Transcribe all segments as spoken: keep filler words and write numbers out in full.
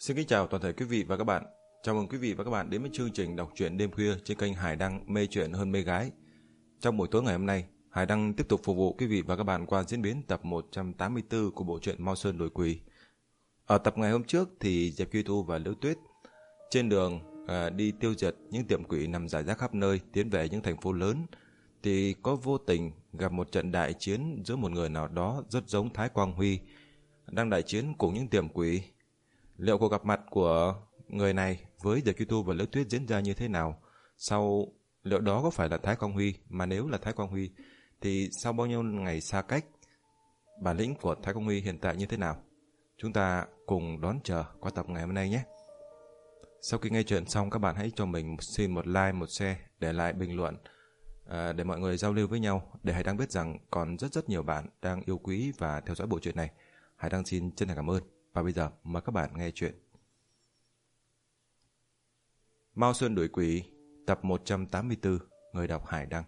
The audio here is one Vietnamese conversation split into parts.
Xin kính chào toàn thể quý vị và các bạn. Chào mừng quý vị và các bạn đến với chương trình đọc truyện đêm khuya trên kênh Hải Đăng mê truyện hơn mê gái. Trong buổi tối ngày hôm nay, Hải Đăng tiếp tục phục vụ quý vị và các bạn qua diễn biến tập một trăm tám mươi tư của bộ truyện Mao Sơn Đổi Quỷ. Ở tập ngày hôm trước thì Diệp Duy Thu và Liễu Tuyết trên đường à, đi tiêu diệt những tiệm quỷ nằm rải rác khắp nơi, tiến về những thành phố lớn, thì có vô tình gặp một trận đại chiến giữa một người nào đó rất giống Thái Quang Huy đang đại chiến cùng những tiệm quỷ. Liệu cuộc gặp mặt của người này với Diệp Duy Thu và Liễu Tuyết diễn ra như thế nào? Sau liệu đó có phải là Thái Quang Huy? Mà nếu là Thái Quang Huy thì sau bao nhiêu ngày xa cách, bản lĩnh của Thái Quang Huy hiện tại như thế nào? Chúng ta cùng đón chờ qua tập ngày hôm nay nhé. Sau khi nghe chuyện xong, các bạn hãy cho mình xin một like, một share, để lại bình luận à, để mọi người giao lưu với nhau, để Hải Đăng biết rằng còn rất rất nhiều bạn đang yêu quý và theo dõi bộ truyện này. Hải Đăng xin chân thành cảm ơn. Và bây giờ mời các bạn nghe chuyện Mao Sơn Đuổi Quỷ tập một trăm tám mươi tư, người đọc Hải Đăng.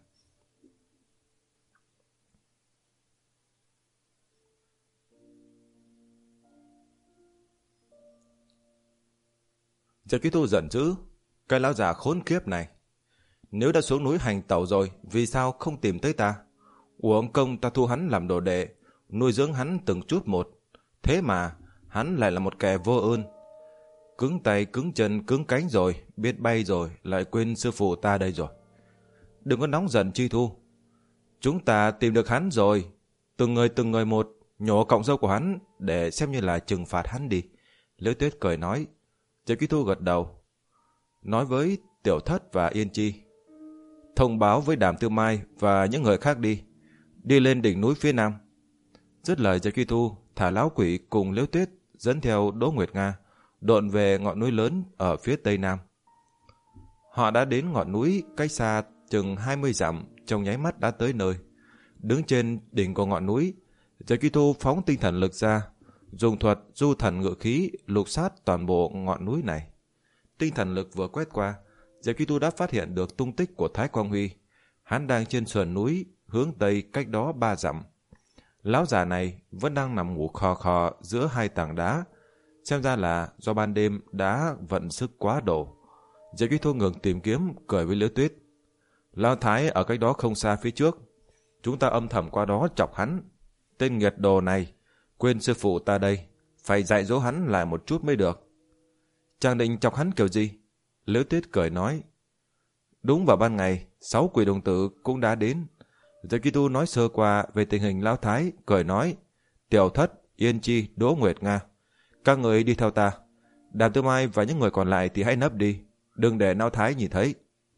Diệp Duy Thu giận dữ, cái lão già khốn kiếp này, nếu đã xuống núi hành tẩu rồi, vì sao không tìm tới ta? Uổng công ta thu hắn làm đồ đệ, nuôi dưỡng hắn từng chút một, thế mà hắn lại là một kẻ vô ơn. Cứng tay, cứng chân, cứng cánh rồi, biết bay rồi, lại quên sư phụ ta đây rồi. Đừng có nóng giận Chi Thu. Chúng ta tìm được hắn rồi. Từng người từng người một, nhổ cọng râu của hắn để xem như là trừng phạt hắn đi. Liễu Tuyết cười nói. Diệp Duy Thu gật đầu, nói với Tiểu Thất và Yên Chi. Thông báo với Đàm Tư Mai và những người khác đi. Đi lên đỉnh núi phía nam. Dứt lời, Diệp Duy Thu thả lão quỷ cùng Liễu Tuyết dẫn theo Đỗ Nguyệt Nga độn về ngọn núi lớn ở phía tây nam. Họ đã đến ngọn núi cách xa chừng hai mươi dặm, trong nháy mắt đã tới nơi. Đứng trên đỉnh của ngọn núi, Diệp Duy Thu phóng tinh thần lực ra, dùng thuật du thần ngự khí lục sát toàn bộ ngọn núi này. Tinh thần lực vừa quét qua, Diệp Duy Thu đã phát hiện được tung tích của Thái Quang Huy. Hắn đang trên sườn núi hướng tây cách đó ba dặm. Lão già này vẫn đang nằm ngủ khò khò giữa hai tảng đá, xem ra là do ban đêm đã vận sức quá độ. Diệp Duy Thu ngừng tìm kiếm, cười với Liễu Tuyết. Lão Thái ở cách đó không xa phía trước, chúng ta âm thầm qua đó chọc hắn. Tên nghiệt đồ này quên sư phụ ta đây, phải dạy dỗ hắn lại một chút mới được. Chàng định chọc hắn kiểu gì? Liễu Tuyết cười nói. Đúng vào ban ngày, sáu quỷ đồng tử cũng đã đến. Diệp Duy Thu nói sơ qua về tình hình Lão Thái, cười nói. Tiểu Thất, Yên Chi, Đỗ Nguyệt Nga, các người đi theo ta. Đàm Tư Mai và những người còn lại thì hãy nấp đi, đừng để Lão Thái nhìn thấy.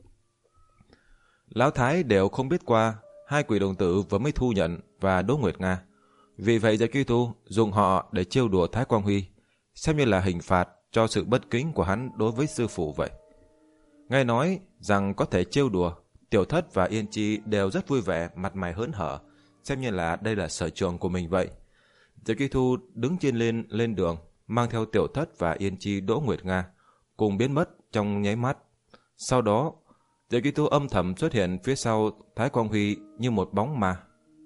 Lão Thái đều không biết qua hai quỷ đồng tử vừa mới thu nhận và Đỗ Nguyệt Nga. Vì vậy Diệp Duy Thu dùng họ để trêu đùa Thái Quang Huy, xem như là hình phạt cho sự bất kính của hắn đối với sư phụ vậy. Nghe nói rằng có thể trêu đùa, Tiểu Thất và Yên Chi đều rất vui vẻ, mặt mày hớn hở, xem như là đây là sở trường của mình vậy. Diệp Duy Thu đứng trên lên lên đường, mang theo Tiểu Thất và Yên Chi, Đỗ Nguyệt Nga, cùng biến mất trong nháy mắt. Sau đó, Diệp Duy Thu âm thầm xuất hiện phía sau Thái Quang Huy như một bóng ma.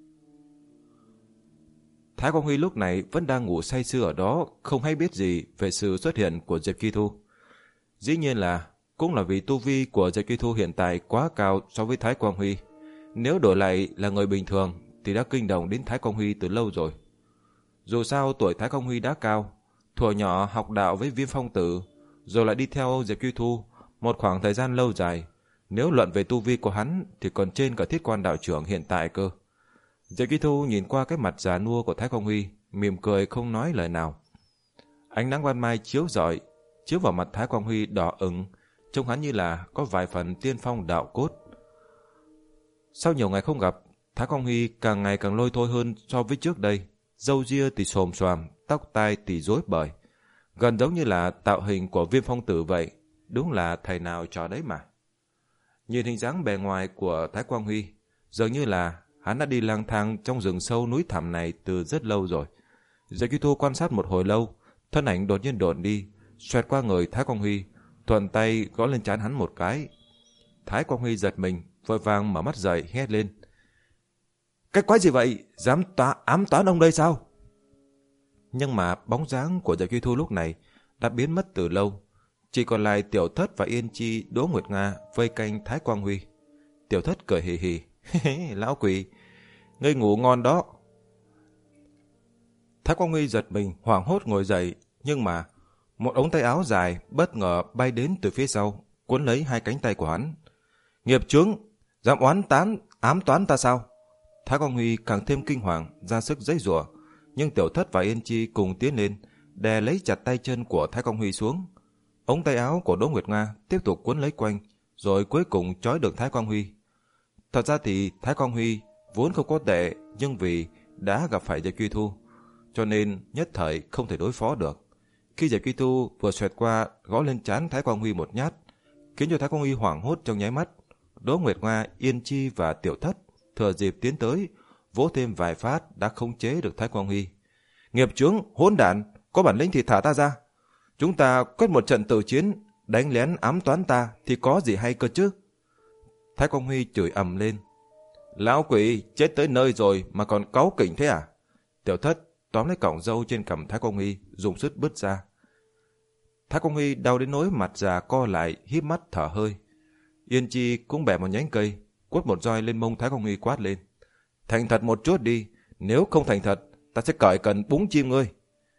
Thái Quang Huy lúc này vẫn đang ngủ say sưa ở đó, không hay biết gì về sự xuất hiện của Diệp Duy Thu. Dĩ nhiên là cũng là vì tu vi của Diệp Duy Thu hiện tại quá cao so với Thái Quang Huy. Nếu đổi lại là người bình thường thì đã kinh động đến Thái Quang Huy từ lâu rồi. Dù sao tuổi Thái Quang Huy đã cao, thuở nhỏ học đạo với Viêm Phong Tử, rồi lại đi theo Diệp Duy Thu một khoảng thời gian lâu dài. Nếu luận về tu vi của hắn thì còn trên cả Thiết Quan đạo trưởng hiện tại cơ. Diệp Duy Thu nhìn qua cái mặt già nua của Thái Quang Huy, mỉm cười không nói lời nào. Ánh nắng ban mai chiếu rọi, chiếu vào mặt Thái Quang Huy đỏ ửng, trông hắn như là có vài phần tiên phong đạo cốt. Sau nhiều ngày không gặp, Thái Quang Huy càng ngày càng lôi thôi hơn so với trước đây. Râu ria thì xồm xoàm, tóc tai thì rối bời, gần giống như là tạo hình của Viêm Phong Tử vậy. Đúng là thầy nào trò đấy mà. Nhìn hình dáng bề ngoài của Thái Quang Huy, dường như là hắn đã đi lang thang trong rừng sâu núi thẳm này từ rất lâu rồi. Diệp Duy Thu quan sát một hồi lâu, thân ảnh đột nhiên độn đi, xoẹt qua người Thái Quang Huy, thuận tay gõ lên trán hắn một cái. Thái Quang Huy giật mình, vội vàng mở mắt dậy hét lên. Cái quái gì vậy? Dám tỏa ám toán ông đây sao? Nhưng mà bóng dáng của Diệp Duy Thu lúc này đã biến mất từ lâu. Chỉ còn lại Tiểu Thất và Yên Chi, Đỗ Nguyệt Nga vây canh Thái Quang Huy. Tiểu Thất cười hì hì. Lão quỷ, ngươi ngủ ngon đó. Thái Quang Huy giật mình, hoảng hốt ngồi dậy, nhưng mà một ống tay áo dài bất ngờ bay đến từ phía sau, cuốn lấy hai cánh tay của hắn. Nghiệp chướng, dám oán tán ám toán ta sao? Thái Quang Huy càng thêm kinh hoàng, ra sức giãy giụa, nhưng Tiểu Thất và Yên Chi cùng tiến lên, đè lấy chặt tay chân của Thái Quang Huy xuống. Ống tay áo của Đỗ Nguyệt Nga tiếp tục cuốn lấy quanh, rồi cuối cùng trói được Thái Quang Huy. Thật ra thì Thái Quang Huy vốn không có tệ, nhưng vì đã gặp phải Diệp Truy Thu, cho nên nhất thời không thể đối phó được. Khi Diệp Truy Thu vừa xoẹt qua gõ lên trán Thái Quang Huy một nhát, khiến cho Thái Quang Huy hoảng hốt trong nháy mắt. Đỗ Nguyệt Nga, Yên Chi và Tiểu Thất thừa dịp tiến tới, vỗ thêm vài phát đã khống chế được Thái Quang Huy. Nghiệp chướng, hỗn đản, có bản lĩnh thì thả ta ra. Chúng ta quyết một trận tử chiến, đánh lén ám toán ta thì có gì hay cơ chứ? Thái Quang Huy chửi ầm lên. Lão quỷ, chết tới nơi rồi mà còn cáu kỉnh thế à? Tiểu Thất tóm lấy cọng râu trên cằm Thái Quang Huy, dùng sức bứt ra. Thái Quang Huy đau đến nỗi mặt già co lại, híp mắt thở hơi. Yên Chi cũng bẻ một nhánh cây, quất một roi lên mông Thái Quang Huy, quát lên. Thành thật một chút đi, nếu không thành thật, ta sẽ cởi cần búng chim ngươi.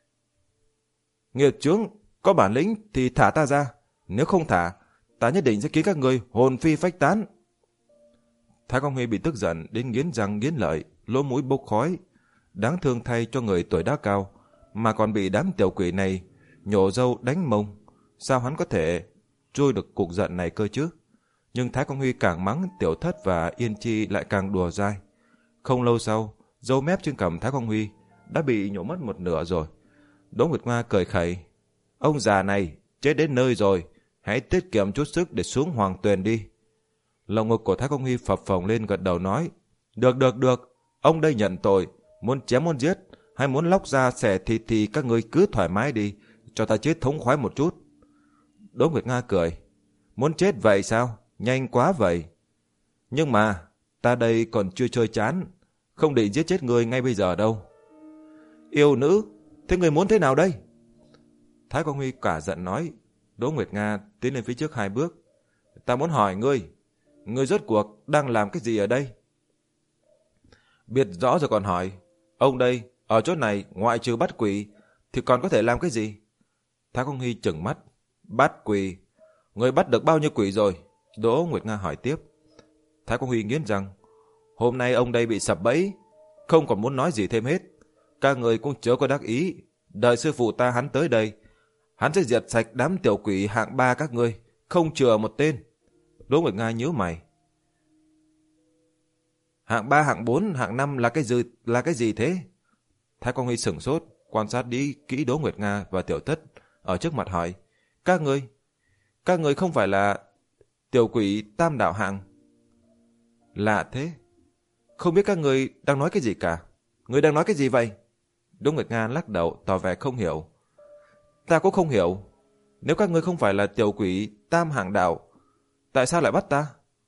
Nghiệp chướng, có bản lĩnh thì thả ta ra, nếu không thả, ta nhất định sẽ khiến các ngươi hồn phi phách tán. Thái Quang Huy bị tức giận đến nghiến răng nghiến lợi, lỗ mũi bốc khói. Đáng thương thay cho người tuổi đã cao, mà còn bị đám tiểu quỷ này nhổ râu đánh mông. Sao hắn có thể trôi được cục giận này cơ chứ? Nhưng Thái Quang Huy càng mắng, Tiểu Thất và Yên Chi lại càng đùa dai. Không lâu sau, râu mép trên cằm Thái Quang Huy đã bị nhổ mất một nửa rồi. Đỗ Nguyệt Nga cười khẩy. Ông già này chết đến nơi rồi, hãy tiết kiệm chút sức để xuống hoàng tuyền đi. Lồng ngực của Thái Quang Huy phập phồng lên, gật đầu nói. Được được được, ông đây nhận tội. Muốn chém muốn giết, hay muốn lóc ra xẻ thịt thì các ngươi cứ thoải mái đi, cho ta chết thống khoái một chút. Đỗ Nguyệt Nga cười. Muốn chết vậy sao? Nhanh quá vậy. Nhưng mà ta đây còn chưa chơi chán, không định giết chết ngươi ngay bây giờ đâu. Yêu nữ, thế ngươi muốn thế nào đây? Thái Quang Huy cả giận nói. Đỗ Nguyệt Nga tiến lên phía trước hai bước. Ta muốn hỏi ngươi, ngươi rốt cuộc đang làm cái gì ở đây? Biết rõ rồi còn hỏi. Ông đây, ở chỗ này ngoại trừ bắt quỷ thì còn có thể làm cái gì? Thái Quang Huy trừng mắt. Bắt quỷ? Ngươi bắt được bao nhiêu quỷ rồi? Đỗ Nguyệt Nga hỏi tiếp. Thái Quang Huy nghiến răng. Hôm nay ông đây bị sập bẫy, không còn muốn nói gì thêm hết. Các người cũng chớ có đắc ý. Đợi sư phụ ta hắn tới đây, hắn sẽ diệt sạch đám tiểu quỷ hạng ba các ngươi, không chừa một tên. Đỗ Nguyệt Nga nhíu mày. Hạng ba, hạng bốn, hạng năm là cái gì, là cái gì thế? Thái Quang Huy sửng sốt, quan sát đi kỹ Đỗ Nguyệt Nga và Tiểu Thất ở trước mặt hỏi. Các ngươi, các ngươi không phải là tiểu quỷ tam đạo hạng? Lạ thế, không biết các ngươi đang nói cái gì cả. Ngươi đang nói cái gì vậy? Đỗ Nguyệt Nga lắc đầu tỏ vẻ không hiểu. Ta cũng không hiểu. Nếu các ngươi không phải là tiểu quỷ tam hạng đạo, tại sao lại bắt ta?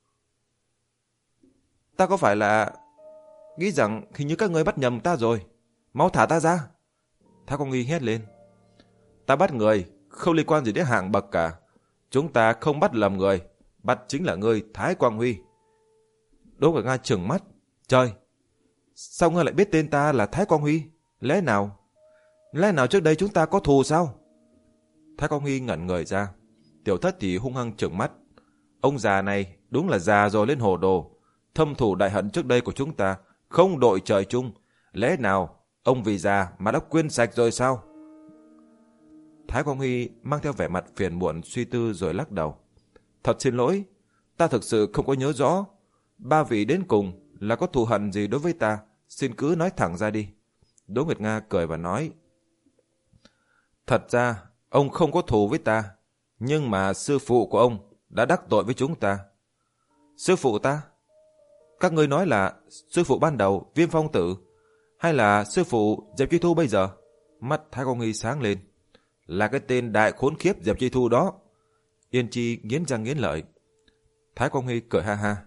Ta có phải là nghĩ rằng hình như các ngươi bắt nhầm ta rồi. Mau thả ta ra. Thái Quang Huy hét lên. Ta bắt người không liên quan gì đến hạng bậc cả. Chúng ta không bắt lầm người, bắt chính là ngươi, Thái Quang Huy. Đỗ Nguyệt Nga trừng mắt. Trời, sao ngươi lại biết tên ta là Thái Quang Huy? Lẽ nào Lẽ nào trước đây chúng ta có thù sao? Thái Quang Huy ngẩn người ra. Tiểu Thất thì hung hăng trừng mắt. Ông già này đúng là già rồi lên hồ đồ. Thâm thù đại hận trước đây của chúng ta không đội trời chung. Lẽ nào ông vì già mà đã quên sạch rồi sao? Thái Quang Huy mang theo vẻ mặt phiền muộn suy tư rồi lắc đầu. Thật xin lỗi, ta thực sự không có nhớ rõ. Ba vị đến cùng là có thù hận gì đối với ta, xin cứ nói thẳng ra đi. Đỗ Nguyệt Nga cười và nói. Thật ra ông không có thù với ta, nhưng mà sư phụ của ông đã đắc tội với chúng ta. Sư phụ ta? Các ngươi nói là sư phụ ban đầu Viêm Phong Tử, hay là sư phụ Diệp Truy Thu bây giờ? Mắt Thái Quang Huy sáng lên. Là cái tên đại khốn khiếp Diệp Truy Thu đó. Yên Chi nghiến răng nghiến lợi. Thái Quang Huy cười ha ha.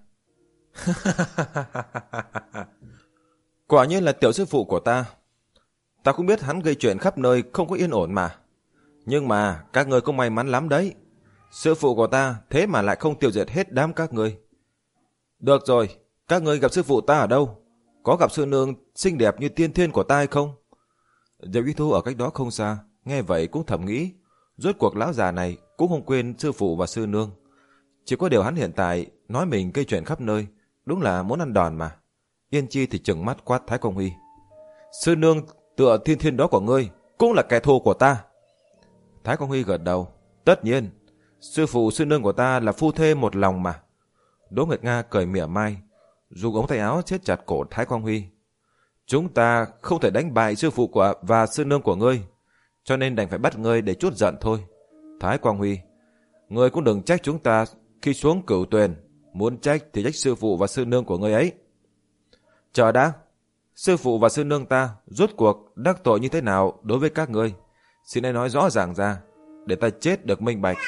Quả nhiên là tiểu sư phụ của ta. Ta cũng biết hắn gây chuyện khắp nơi không có yên ổn mà. Nhưng mà các ngươi cũng may mắn lắm đấy. Sư phụ của ta thế mà lại không tiêu diệt hết đám các ngươi. Được rồi, các ngươi gặp sư phụ ta ở đâu? Có gặp sư nương xinh đẹp như tiên thiên của ta hay không? Diệp Duy Thu ở cách đó không xa, nghe vậy cũng thầm nghĩ, rốt cuộc lão già này cũng không quên sư phụ và sư nương. Chỉ có điều hắn hiện tại nói mình gây chuyện khắp nơi, đúng là muốn ăn đòn mà. Yên Chi thì trừng mắt quát Thái Quang Huy. Sư nương tựa thiên thiên đó của ngươi cũng là kẻ thù của ta. Thái Quang Huy gật đầu. Tất nhiên, sư phụ sư nương của ta là phu thê một lòng mà. Đỗ Nguyệt Nga cười mỉa mai, dùng ống tay áo siết chặt cổ Thái Quang Huy. Chúng ta không thể đánh bại sư phụ của và sư nương của ngươi, cho nên đành phải bắt ngươi để chút giận thôi. Thái Quang Huy, ngươi cũng đừng trách chúng ta khi xuống Cửu Tuyền, muốn trách thì trách sư phụ và sư nương của ngươi ấy. Chờ đã, sư phụ và sư nương ta rốt cuộc đắc tội như thế nào đối với các ngươi? Xin hãy nói rõ ràng ra, để ta chết được minh bạch.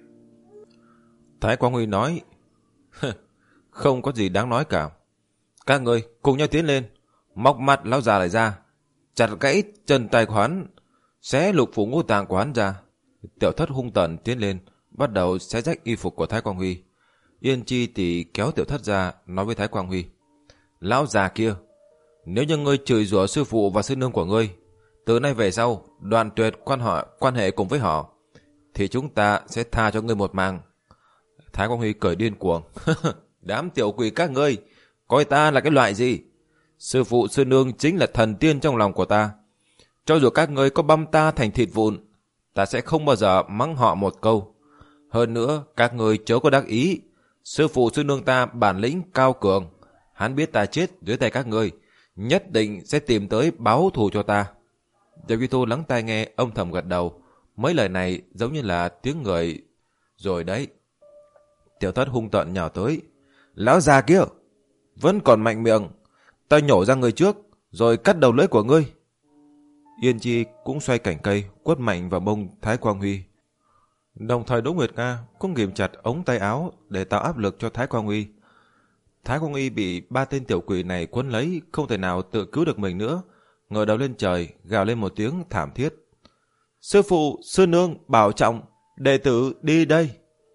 Thái Quang Huy nói, không có gì đáng nói cả. Các ngươi cùng nhau tiến lên, móc mặt lão già lại ra, chặt gãy chân tay của hắn, xé lục phủ ngũ tạng của hắn ra. Tiểu Thất hung tợn tiến lên, bắt đầu xé rách y phục của Thái Quang Huy. Yên Chi thì kéo Tiểu Thất ra, nói với Thái Quang Huy, lão già kia, nếu như ngươi chửi rủa sư phụ và sư nương của ngươi, từ nay về sau đoạn tuyệt quan họ quan hệ cùng với họ, thì chúng ta sẽ tha cho ngươi một mạng. Thái Quang Huy cười điên cuồng. Đám tiểu quỷ các ngươi coi ta là cái loại gì? Sư phụ sư nương chính là thần tiên trong lòng của ta. Cho dù các ngươi có băm ta thành thịt vụn, ta sẽ không bao giờ mắng họ một câu. Hơn nữa, các ngươi chớ có đắc ý. Sư phụ sư nương ta bản lĩnh cao cường, hắn biết ta chết dưới tay các ngươi, nhất định sẽ tìm tới báo thù cho ta. Diệp Duy Thu lắng tai nghe, âm thầm gật đầu. Mấy lời này giống như là tiếng người rồi đấy. Tiểu Thất hung tợn nhào tới. Lão già kia, vẫn còn mạnh miệng, ta nhổ ra người trước, rồi cắt đầu lưỡi của ngươi. Yên Chi cũng xoay cảnh cây, quất mạnh vào mông Thái Quang Huy. Đồng thời Đỗ Nguyệt Nga cũng ghìm chặt ống tay áo để tạo áp lực cho Thái Quang Huy. Thái Quang Huy bị ba tên tiểu quỷ này quấn lấy, không thể nào tự cứu được mình nữa, ngửa đầu lên trời, gào lên một tiếng thảm thiết. Sư phụ, sư nương, bảo trọng, đệ tử đi đây.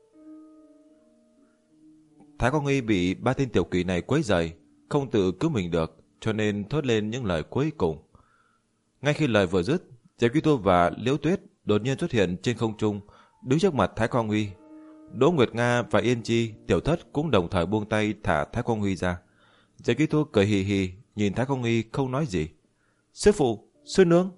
Thái Quang Huy bị ba tên tiểu quỷ này quấy rầy, không tự cứu mình được, cho nên thốt lên những lời cuối cùng. Ngay khi lời vừa dứt, Diệp Duy Thu và Liễu Tuyết đột nhiên xuất hiện trên không trung, đứng trước mặt Thái Quang Huy. Đỗ Nguyệt Nga và Yên Chi, Tiểu Thất cũng đồng thời buông tay thả Thái Quang Huy ra. Diệp Duy Thu cười hì hì, nhìn Thái Quang Huy không nói gì. Sư phụ, sư nương.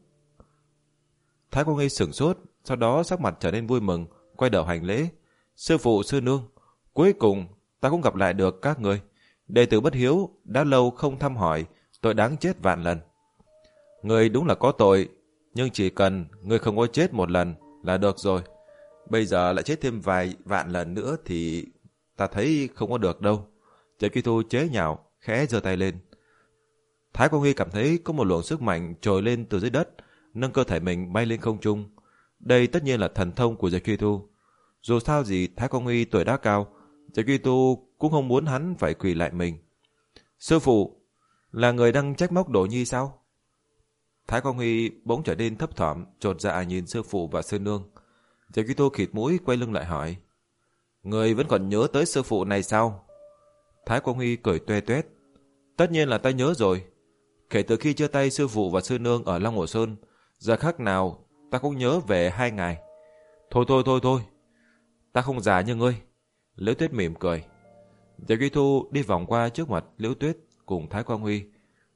Thái Quang Huy sửng sốt, sau đó sắc mặt trở nên vui mừng, quay đầu hành lễ. Sư phụ, sư nương, cuối cùng ta cũng gặp lại được các người. Đệ tử bất hiếu, đã lâu không thăm hỏi, tội đáng chết vạn lần. Người đúng là có tội, nhưng chỉ cần người không có chết một lần là được rồi. Bây giờ lại chết thêm vài vạn lần nữa thì ta thấy không có được đâu. Diệp Duy Thu chế nhạo, khẽ giơ tay lên. Thái Quang Huy cảm thấy có một luồng sức mạnh trồi lên từ dưới đất, nâng cơ thể mình bay lên không trung. Đây tất nhiên là thần thông của Diệp Duy Thu. Dù sao gì Thái Quang Huy tuổi đã cao, Diệp Duy Thu cũng không muốn hắn phải quỳ lại mình. Sư phụ, là người đang trách móc Đỗ Nhi sao? Thái Quang Huy bỗng trở nên thấp thỏm, chột dạ nhìn sư phụ và sư nương. Diệp Duy Thu khịt mũi quay lưng lại hỏi. Người vẫn còn nhớ tới sư phụ này sao? Thái Quang Huy cười tuê tuét. Tất nhiên là ta nhớ rồi. Kể từ khi chia tay sư phụ và sư nương ở Long Hồ Sơn, giờ khắc nào ta cũng nhớ về hai ngày. Thôi thôi thôi thôi, ta không già như ngươi. Liễu Tuyết mỉm cười. Diệp Duy Thu đi vòng qua trước mặt Liễu Tuyết cùng Thái Quang Huy.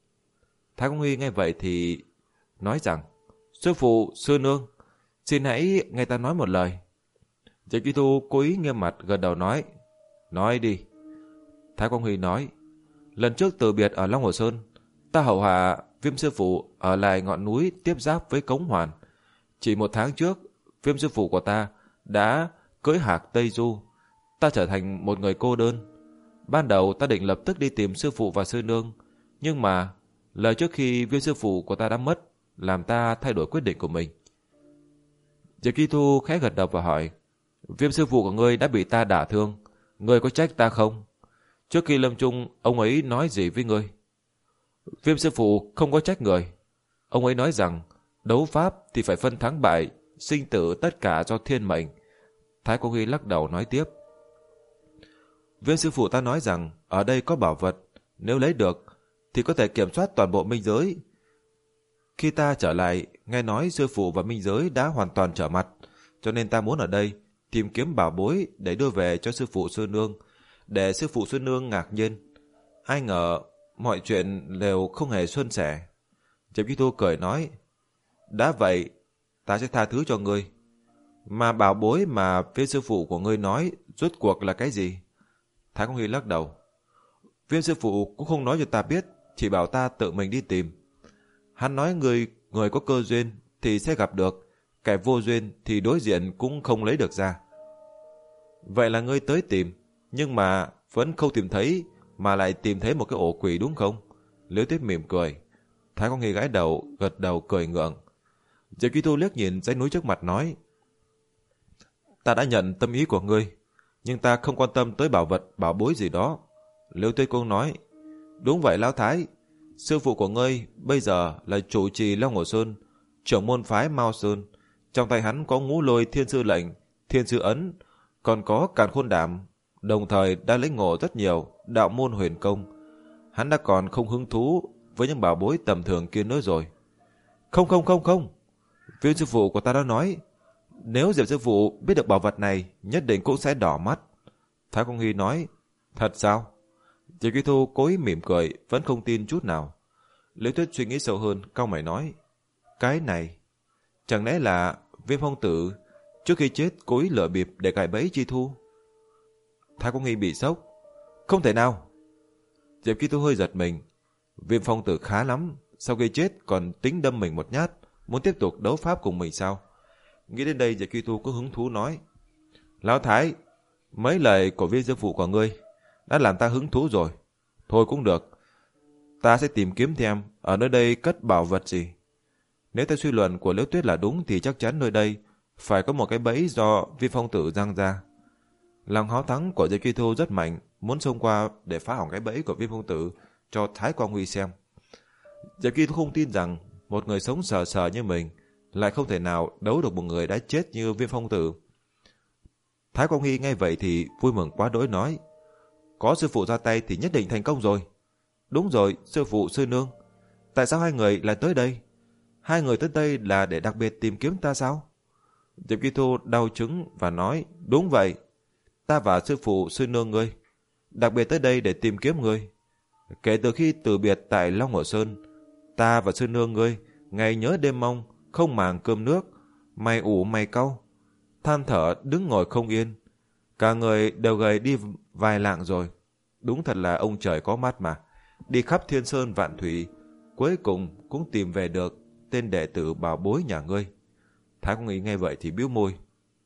Thái Quang Huy nghe vậy thì nói rằng, sư phụ, sư nương, xin hãy nghe ta nói một lời. Diệp Duy Thu cố ý nghiêm mặt gật đầu nói, nói đi. Thái Quang Huy nói, lần trước từ biệt ở Long Hồ Sơn, ta hầu hạ Viêm sư phụ ở lại ngọn núi tiếp giáp với Cống Hoàn. Chỉ một tháng trước, Viêm sư phụ của ta đã cưỡi hạc Tây Du. Ta trở thành một người cô đơn. Ban đầu ta định lập tức đi tìm sư phụ và sư nương, nhưng mà lời trước khi Viêm sư phụ của ta đã mất làm ta thay đổi quyết định của mình. Diệp Duy Thu khẽ gật đầu và hỏi, Viêm sư phụ của ngươi đã bị ta đả thương, ngươi có trách ta không? Trước khi lâm chung, ông ấy nói gì với ngươi? Viêm sư phụ không có trách người. Ông ấy nói rằng đấu pháp thì phải phân thắng bại, sinh tử tất cả do thiên mệnh. Thái Quang Huy lắc đầu nói tiếp. Viên sư phụ ta nói rằng ở đây có bảo vật, nếu lấy được thì có thể kiểm soát toàn bộ minh giới. Khi ta trở lại, nghe nói sư phụ và minh giới đã hoàn toàn trở mặt, cho nên ta muốn ở đây tìm kiếm bảo bối để đưa về cho sư phụ sư nương, để sư phụ sư nương ngạc nhiên. Ai ngờ mọi chuyện đều không hề suôn sẻ. Diệp Chi Thu cười nói, đã vậy ta sẽ tha thứ cho ngươi. Mà bảo bối mà phía sư phụ của ngươi nói rốt cuộc là cái gì? Thái Quang Huy lắc đầu. Viên sư phụ cũng không nói cho ta biết, chỉ bảo ta tự mình đi tìm. Hắn nói người người có cơ duyên thì sẽ gặp được, kẻ vô duyên thì đối diện cũng không lấy được ra. Vậy là ngươi tới tìm, nhưng mà vẫn không tìm thấy, mà lại tìm thấy một cái ổ quỷ đúng không? Liễu Tuyết mỉm cười. Thái Quang Nghi gãi đầu, gật đầu cười ngượng. Diệp Kỳ Thu liếc nhìn dãy núi trước mặt nói, ta đã nhận tâm ý của ngươi, nhưng ta không quan tâm tới bảo vật, bảo bối gì đó. Liễu Tuyết cũng nói, đúng vậy Lão Thái, sư phụ của ngươi bây giờ là chủ trì Long Hồ Sơn, trưởng môn phái Mao Sơn. Trong tay hắn có ngũ lôi thiên sư lệnh, thiên sư ấn, còn có càn khôn đảm, đồng thời đã lĩnh ngộ rất nhiều đạo môn huyền công. Hắn đã còn không hứng thú với những bảo bối tầm thường kia nữa rồi. Không không không không, viên sư phụ của ta đã nói, nếu Diệp sư phụ biết được bảo vật này, nhất định cũng sẽ đỏ mắt. Thái Quang Huy nói, thật sao? Diệp Kỳ Thu cố ý mỉm cười, vẫn không tin chút nào. Liễu Tuyết suy nghĩ sâu hơn, cau mày nói, cái này, chẳng lẽ là Viêm Phong Tử trước khi chết cố ý lừa bịp để cài bẫy Chi Thu? Thái Quang Huy bị sốc, không thể nào. Diệp Kỳ Thu hơi giật mình, Viêm Phong Tử khá lắm, sau khi chết còn tính đâm mình một nhát, muốn tiếp tục đấu pháp cùng mình sao? Nghĩ đến đây, Diệp Kỳ Thu có hứng thú nói, Lão Thái, mấy lời của viên sư phụ của ngươi đã làm ta hứng thú rồi. Thôi cũng được, ta sẽ tìm kiếm thêm ở nơi đây cất bảo vật gì. Nếu theo suy luận của Liễu Tuyết là đúng thì chắc chắn nơi đây phải có một cái bẫy do Viêm Phong Tử giăng ra. Lòng háo thắng của Diệp Kỳ Thu rất mạnh, muốn xông qua để phá hỏng cái bẫy của Viêm Phong Tử cho Thái Quang Huy xem. Diệp Kỳ Thu không tin rằng một người sống sờ sờ như mình lại không thể nào đấu được một người đã chết như Viêm Phong Tử. Thái Quang Huy nghe vậy thì vui mừng quá đỗi nói, có sư phụ ra tay thì nhất định thành công rồi. Đúng rồi, sư phụ sư nương, tại sao hai người lại tới đây? Hai người tới đây là để đặc biệt tìm kiếm ta sao? Diệp Kỳ Thu đau chứng và nói, đúng vậy, ta và sư phụ sư nương ngươi đặc biệt tới đây để tìm kiếm ngươi. Kể từ khi từ biệt tại Long Hồ Sơn, ta và sư nương ngươi ngày nhớ đêm mong, không màng cơm nước, mày ủ mày cau, than thở đứng ngồi không yên. Cả người đều gầy đi vài lạng rồi. Đúng thật là ông trời có mắt mà. Đi khắp thiên sơn vạn thủy, cuối cùng cũng tìm về được tên đệ tử bảo bối nhà ngươi. Thái Quang Nghi nghe vậy thì bĩu môi.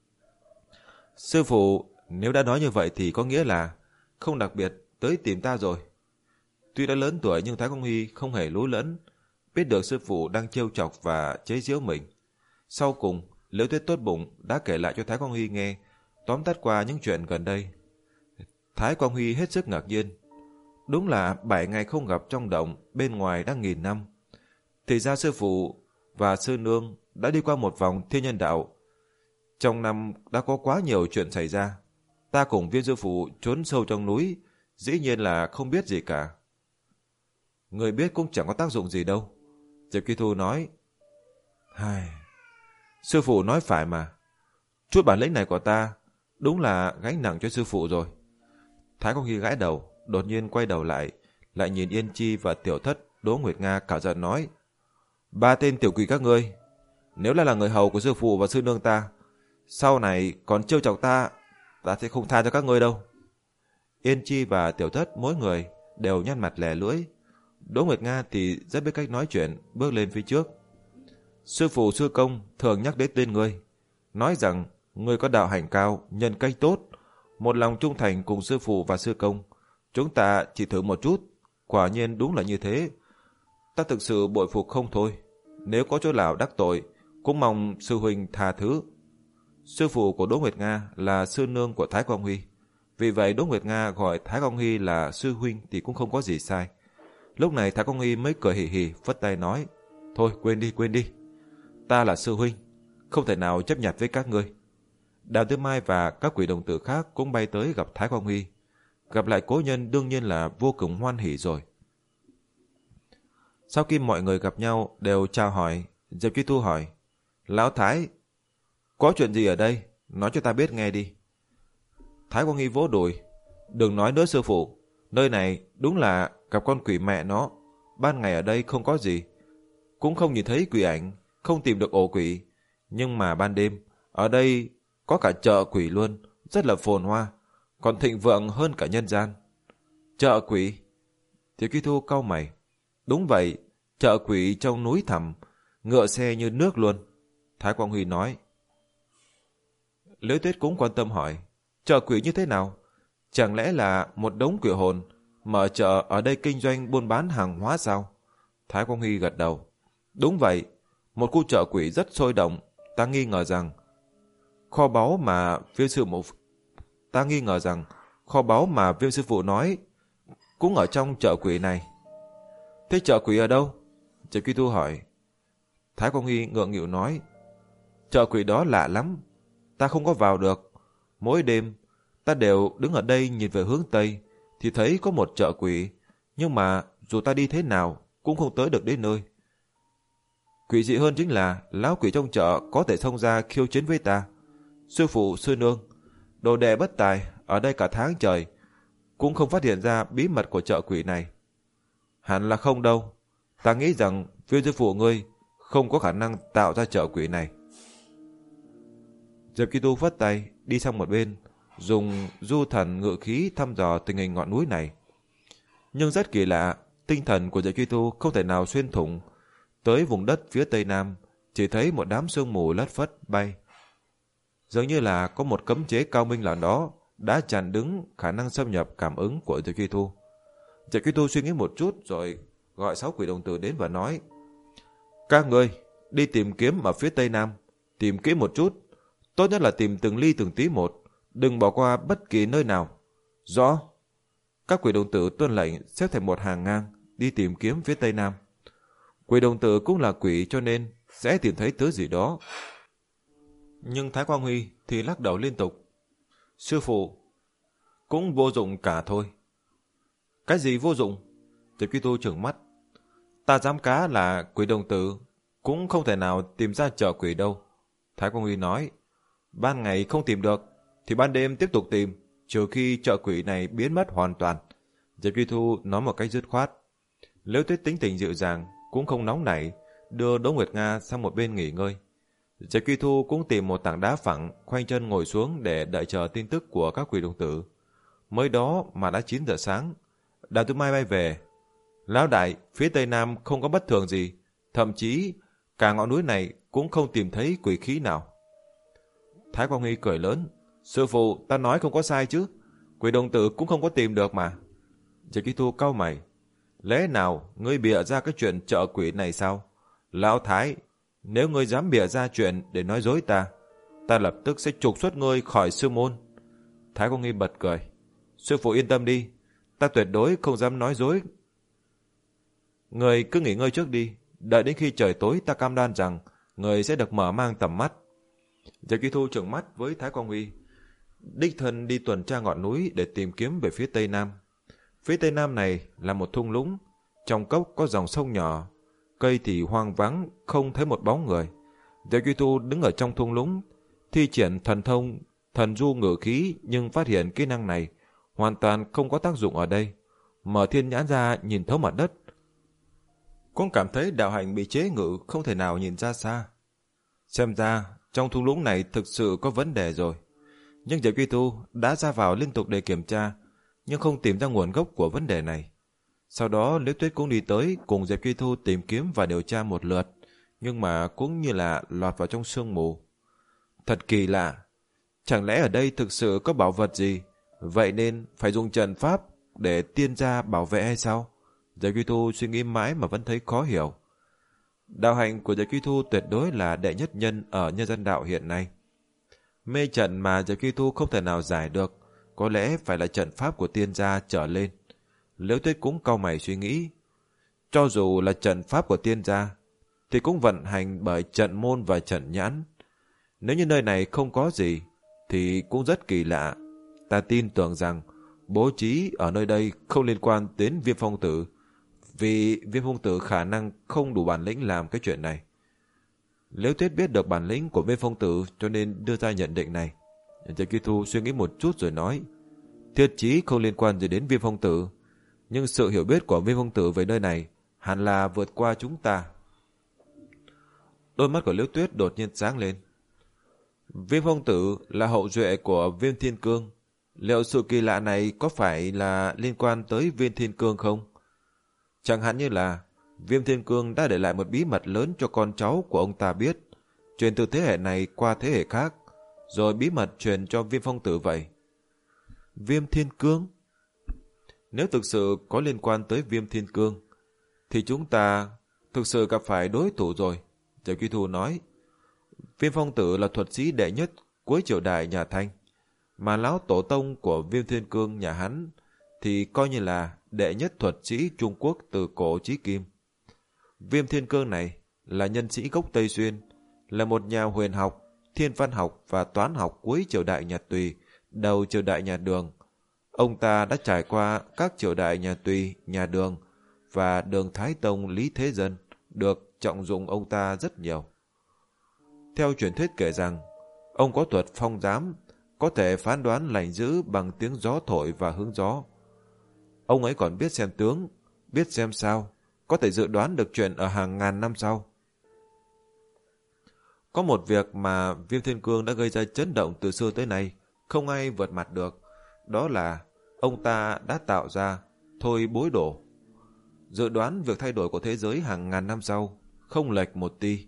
Sư phụ, nếu đã nói như vậy thì có nghĩa là không đặc biệt tới tìm ta rồi. Tuy đã lớn tuổi nhưng Thái Quang Huy không hề lú lẫn, biết được sư phụ đang trêu chọc và chế giễu mình. Sau cùng, Liễu Tuyết tốt bụng đã kể lại cho Thái Quang Huy nghe, tóm tắt qua những chuyện gần đây. Thái Quang Huy hết sức ngạc nhiên. Đúng là bảy ngày không gặp trong động, bên ngoài đã nghìn năm. Thì ra sư phụ và sư nương đã đi qua một vòng thiên nhân đạo. Trong năm đã có quá nhiều chuyện xảy ra. Ta cùng viên sư phụ trốn sâu trong núi, dĩ nhiên là không biết gì cả. Người biết cũng chẳng có tác dụng gì đâu. Diệp Kỳ Thu nói, Hai... sư phụ nói phải mà. Chút bản lĩnh này của ta đúng là gánh nặng cho sư phụ rồi. Thái Quang Hy gãi đầu, đột nhiên quay đầu lại, lại nhìn Yên Chi và Tiểu Thất, Đỗ Nguyệt Nga cả giận nói, ba tên tiểu quỷ các ngươi, nếu là là người hầu của sư phụ và sư nương ta, sau này còn trêu chọc ta, ta sẽ không tha cho các ngươi đâu. Yên Chi và Tiểu Thất mỗi người đều nhăn mặt lè lưỡi. Đỗ Nguyệt Nga thì rất biết cách nói chuyện, bước lên phía trước. Sư phụ sư công thường nhắc đến tên ngươi, nói rằng ngươi có đạo hành cao, nhân cách tốt, một lòng trung thành cùng sư phụ và sư công. Chúng ta chỉ thử một chút, quả nhiên đúng là như thế. Ta thực sự bội phục không thôi. Nếu có chỗ nào đắc tội, cũng mong sư huynh tha thứ. Sư phụ của Đỗ Nguyệt Nga là sư nương của Thái Quang Huy, vì vậy Đỗ Nguyệt Nga gọi Thái Quang Huy là sư huynh thì cũng không có gì sai. Lúc này Thái Quang Huy mới cười hì hì, phất tay nói, thôi quên đi quên đi, ta là sư huynh, không thể nào chấp nhặt với các ngươi. Đào Tư Mai và các quỷ đồng tử khác cũng bay tới gặp Thái Quang Huy. Gặp lại cố nhân đương nhiên là vô cùng hoan hỉ rồi. Sau khi mọi người gặp nhau đều chào hỏi, Diệp Truy Thu hỏi, Lão Thái, có chuyện gì ở đây? Nói cho ta biết nghe đi. Thái Quang Huy vỗ đùi, đừng nói nữa sư phụ, nơi này đúng là gặp con quỷ mẹ nó. Ban ngày ở đây không có gì, cũng không nhìn thấy quỷ ảnh, không tìm được ổ quỷ. Nhưng mà ban đêm, ở đây có cả chợ quỷ luôn, rất là phồn hoa, còn thịnh vượng hơn cả nhân gian. Chợ quỷ? Tiểu Kỳ Thu cau mày. Đúng vậy, chợ quỷ trong núi thẳm, ngựa xe như nước luôn. Thái Quang Huy nói. Liễu Tuyết cũng quan tâm hỏi, chợ quỷ như thế nào? Chẳng lẽ là một đống quỷ hồn mở chợ ở đây kinh doanh buôn bán hàng hóa sao? Thái Quang Huy gật đầu. Đúng vậy, một khu chợ quỷ rất sôi động. Ta nghi ngờ rằng kho báu mà viên sư phụ ta nghi ngờ rằng kho báu mà viên sư phụ nói cũng ở trong chợ quỷ này. Thế chợ quỷ ở đâu? Trần Quy Tu hỏi. Thái Quang Huy ngượng nghịu nói, chợ quỷ đó lạ lắm, ta không có vào được. Mỗi đêm ta đều đứng ở đây nhìn về hướng Tây thì thấy có một chợ quỷ, nhưng mà dù ta đi thế nào cũng không tới được đến nơi. Quỷ dị hơn chính là lão quỷ trong chợ có thể xông ra khiêu chiến với ta. Sư phụ, sư nương, đồ đệ bất tài ở đây cả tháng trời cũng không phát hiện ra bí mật của chợ quỷ này. Hẳn là không đâu. Ta nghĩ rằng viên sư phụ ngươi không có khả năng tạo ra chợ quỷ này. Diệp Kỳ Tu phất tay đi sang một bên, dùng du thần ngự khí thăm dò tình hình ngọn núi này. Nhưng rất kỳ lạ, tinh thần của Diệp Kỳ Tu không thể nào xuyên thủng tới vùng đất phía tây nam, chỉ thấy một đám sương mù lất phất bay. Dường như là có một cấm chế cao minh nào đó đã chặn đứng khả năng xâm nhập cảm ứng của Diệp Kỳ Tu. Diệp Kỳ Tu suy nghĩ một chút rồi gọi sáu quỷ đồng tử đến và nói, các ngươi đi tìm kiếm ở phía tây nam, tìm kỹ một chút, tốt nhất là tìm từng ly từng tí một, đừng bỏ qua bất kỳ nơi nào. Rõ. Các quỷ đồng tử tuân lệnh xếp thành một hàng ngang đi tìm kiếm phía tây nam. Quỷ đồng tử cũng là quỷ cho nên sẽ tìm thấy thứ gì đó. Nhưng Thái Quang Huy thì lắc đầu liên tục. Sư phụ, cũng vô dụng cả thôi. Cái gì vô dụng? Diệp Kỳ Tu trừng mắt. Ta dám cá là quỷ đồng tử cũng không thể nào tìm ra chợ quỷ đâu. Thái Quang Huy nói, ban ngày không tìm được thì ban đêm tiếp tục tìm, trừ khi chợ quỷ này biến mất hoàn toàn. Diệp Kỳ Tu nói một cách dứt khoát. Liễu Tuyết tính tình dịu dàng, cũng không nóng nảy, đưa Đỗ Nguyệt Nga sang một bên nghỉ ngơi. Diệp Kỳ Thu cũng tìm một tảng đá phẳng, khoanh chân ngồi xuống để đợi chờ tin tức của các quỷ đồng tử. Mới đó mà đã chín giờ sáng, Đào Tư Mai bay về. Lão đại, phía tây nam không có bất thường gì, thậm chí cả ngọn núi này cũng không tìm thấy quỷ khí nào. Thái Quang Huy cười lớn, sư phụ, ta nói không có sai chứ, quỷ đồng tử cũng không có tìm được mà. Diệp Kỳ Thu cau mày, lẽ nào ngươi bịa ra cái chuyện chợ quỷ này sao? Lão Thái, nếu ngươi dám bịa ra chuyện để nói dối ta, ta lập tức sẽ trục xuất ngươi khỏi sư môn. Thái Quang Nghi bật cười. Sư phụ yên tâm đi, ta tuyệt đối không dám nói dối. Ngươi cứ nghỉ ngơi trước đi, đợi đến khi trời tối ta cam đoan rằng ngươi sẽ được mở mang tầm mắt. Diệp Kỳ Thu trừng mắt với Thái Quang Huy, đích thân đi tuần tra ngọn núi để tìm kiếm về phía tây nam. Phía tây nam này là một thung lũng, trong cốc có dòng sông nhỏ, cây thì hoang vắng, không thấy một bóng người. Diệp Kỳ Tu đứng ở trong thung lũng, thi triển thần thông, thần du ngự khí, nhưng phát hiện kỹ năng này hoàn toàn không có tác dụng ở đây. Mở thiên nhãn ra nhìn thấu mặt đất, cũng cảm thấy đạo hạnh bị chế ngự, không thể nào nhìn ra xa. Xem ra trong thung lũng này thực sự có vấn đề rồi. Nhưng Diệp Kỳ Tu đã ra vào liên tục để kiểm tra, nhưng không tìm ra nguồn gốc của vấn đề này. Sau đó Liễu Tuyết cũng đi tới cùng Diệp Kỳ Thu tìm kiếm và điều tra một lượt, nhưng mà cũng như là lọt vào trong sương mù. Thật kỳ lạ, chẳng lẽ ở đây thực sự có bảo vật gì, vậy nên phải dùng trận pháp để tiên gia bảo vệ hay sao? Diệp Kỳ Thu suy nghĩ mãi mà vẫn thấy khó hiểu. Đạo hạnh của Diệp Kỳ Thu tuyệt đối là đệ nhất nhân ở nhân dân đạo hiện nay. Mê trận mà Diệp Kỳ Thu không thể nào giải được, có lẽ phải là trận pháp của tiên gia trở lên. Liễu Tuyết cũng cau mày suy nghĩ, cho dù là trận pháp của tiên gia thì cũng vận hành bởi trận môn và trận nhãn. Nếu như nơi này không có gì, thì cũng rất kỳ lạ. Ta tin tưởng rằng bố trí ở nơi đây không liên quan đến Viêm Phong Tử, vì Viêm Phong Tử khả năng không đủ bản lĩnh làm cái chuyện này. Liễu Tuyết biết được bản lĩnh của Viêm Phong Tử cho nên đưa ra nhận định này. Diệp Kỳ Thu suy nghĩ một chút rồi nói, thiết chí không liên quan gì đến Viêm Phong Tử, nhưng sự hiểu biết của Viêm Phong Tử về nơi này hẳn là vượt qua chúng ta. Đôi mắt của Liễu Tuyết đột nhiên sáng lên. Viêm Phong Tử là hậu duệ của Viêm Thiên Cương. Liệu sự kỳ lạ này có phải là liên quan tới Viêm Thiên Cương không? Chẳng hạn như là Viêm Thiên Cương đã để lại một bí mật lớn cho con cháu của ông ta biết, truyền từ thế hệ này qua thế hệ khác, rồi bí mật truyền cho Viêm Phong Tử vậy. Viêm Thiên Cương? Nếu thực sự có liên quan tới Viêm Thiên Cương, thì chúng ta thực sự gặp phải đối thủ rồi. Diệp Kỳ Thu nói, Viêm Phong Tử là thuật sĩ đệ nhất cuối triều đại nhà Thanh, mà lão tổ tông của Viêm Thiên Cương nhà hắn thì coi như là đệ nhất thuật sĩ Trung Quốc từ cổ chí kim. Viêm Thiên Cương này là nhân sĩ gốc Tây Xuyên, là một nhà huyền học, thiên văn học và toán học cuối triều đại nhà Tùy, đầu triều đại nhà Đường. Ông ta đã trải qua các triều đại nhà Tùy, nhà Đường và Đường Thái Tông Lý Thế Dân, được trọng dụng ông ta rất nhiều. Theo truyền thuyết kể rằng, ông có thuật phong giám, có thể phán đoán lành dữ bằng tiếng gió thổi và hướng gió. Ông ấy còn biết xem tướng, biết xem sao, có thể dự đoán được chuyện ở hàng ngàn năm sau. Có một việc mà Viêm Thiên Cương đã gây ra chấn động từ xưa tới nay, không ai vượt mặt được, đó là ông ta đã tạo ra thôi bối đổ. Dự đoán việc thay đổi của thế giới hàng ngàn năm sau, không lệch một ti.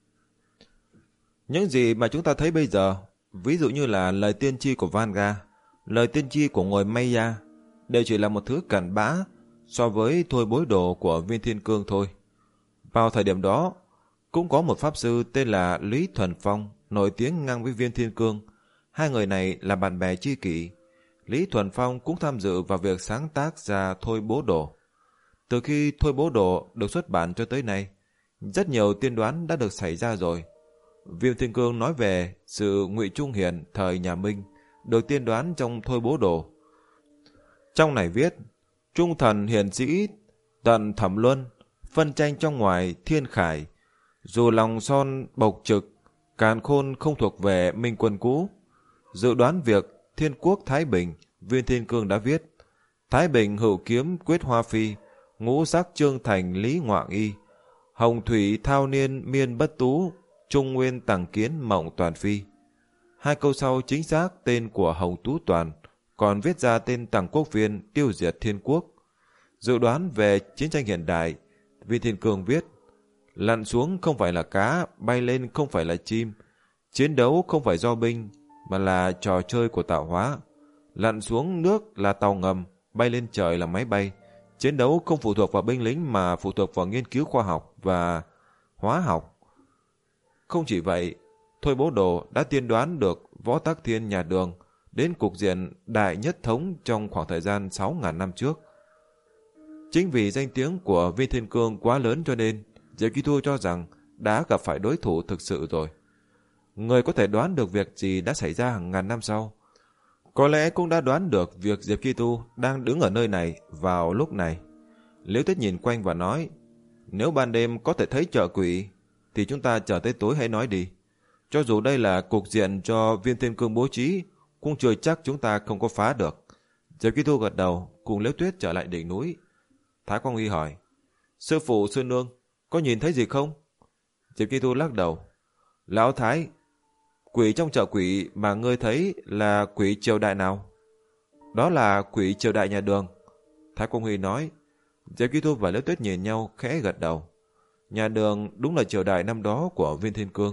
Những gì mà chúng ta thấy bây giờ, ví dụ như là lời tiên tri của Vanga, lời tiên tri của ngồi Maya, đều chỉ là một thứ cặn bã so với thôi bối đồ của Viên Thiên Cương thôi. Vào thời điểm đó, cũng có một pháp sư tên là Lý Thuần Phong, nổi tiếng ngang với Viên Thiên Cương. Hai người này là bạn bè tri kỷ. Lý Thuần Phong cũng tham dự vào việc sáng tác ra thôi bố đồ. Từ khi thôi bố đồ được xuất bản cho tới nay, rất nhiều tiên đoán đã được xảy ra rồi. Viêm Thiên Cương nói về sự ngụy trung hiền thời nhà Minh, được tiên đoán trong thôi bố đồ. Trong này viết, trung thần hiền sĩ, tận thẩm luân, phân tranh trong ngoài thiên khải, dù lòng son bộc trực, càn khôn không thuộc về Minh quân cũ. Dự đoán việc thiên quốc Thái Bình, Viên Thiên Cương đã viết, Thái Bình hữu kiếm quyết hoa phi, ngũ sắc trương thành lý ngoạng y, hồng thủy thao niên miên bất tú, trung nguyên tàng kiến mộng toàn phi. Hai câu sau chính xác tên của Hồng Tú Toàn, còn viết ra tên Tàng Quốc Viên tiêu diệt thiên quốc. Dự đoán về chiến tranh hiện đại, Viên Thiên Cương viết, lặn xuống không phải là cá, bay lên không phải là chim, chiến đấu không phải do binh, mà là trò chơi của tạo hóa. Lặn xuống nước là tàu ngầm, bay lên trời là máy bay. Chiến đấu không phụ thuộc vào binh lính mà phụ thuộc vào nghiên cứu khoa học và hóa học. Không chỉ vậy, thôi bố đồ đã tiên đoán được Võ Tắc Thiên nhà Đường đến cục diện đại nhất thống trong khoảng thời gian sáu nghìn năm trước. Chính vì danh tiếng của Viên Thiên Cương quá lớn cho nên Diệp Kỳ Thu cho rằng đã gặp phải đối thủ thực sự rồi. Người có thể đoán được việc gì đã xảy ra hàng ngàn năm sau, có lẽ cũng đã đoán được việc Diệp Kỳ Thu đang đứng ở nơi này vào lúc này. Liễu Tuyết nhìn quanh và nói, nếu ban đêm có thể thấy chợ quỷ, thì chúng ta chờ tới tối hãy nói đi. Cho dù đây là cục diện cho Viên Thiên Cương bố trí, cũng chưa chắc chúng ta không có phá được. Diệp Kỳ Thu gật đầu, cùng Liễu Tuyết trở lại đỉnh núi. Thái Quang Huy hỏi, sư phụ sư nương, có nhìn thấy gì không? Diệp Kỳ Thu lắc đầu, lão Thái, quỷ trong chợ quỷ mà ngươi thấy là quỷ triều đại nào? Đó là quỷ triều đại nhà Đường. Thái Quang Huy nói. Diệp Kỳ Thu và Liễu Tuyết nhìn nhau khẽ gật đầu. Nhà Đường đúng là triều đại năm đó của Viên Thiên Cương.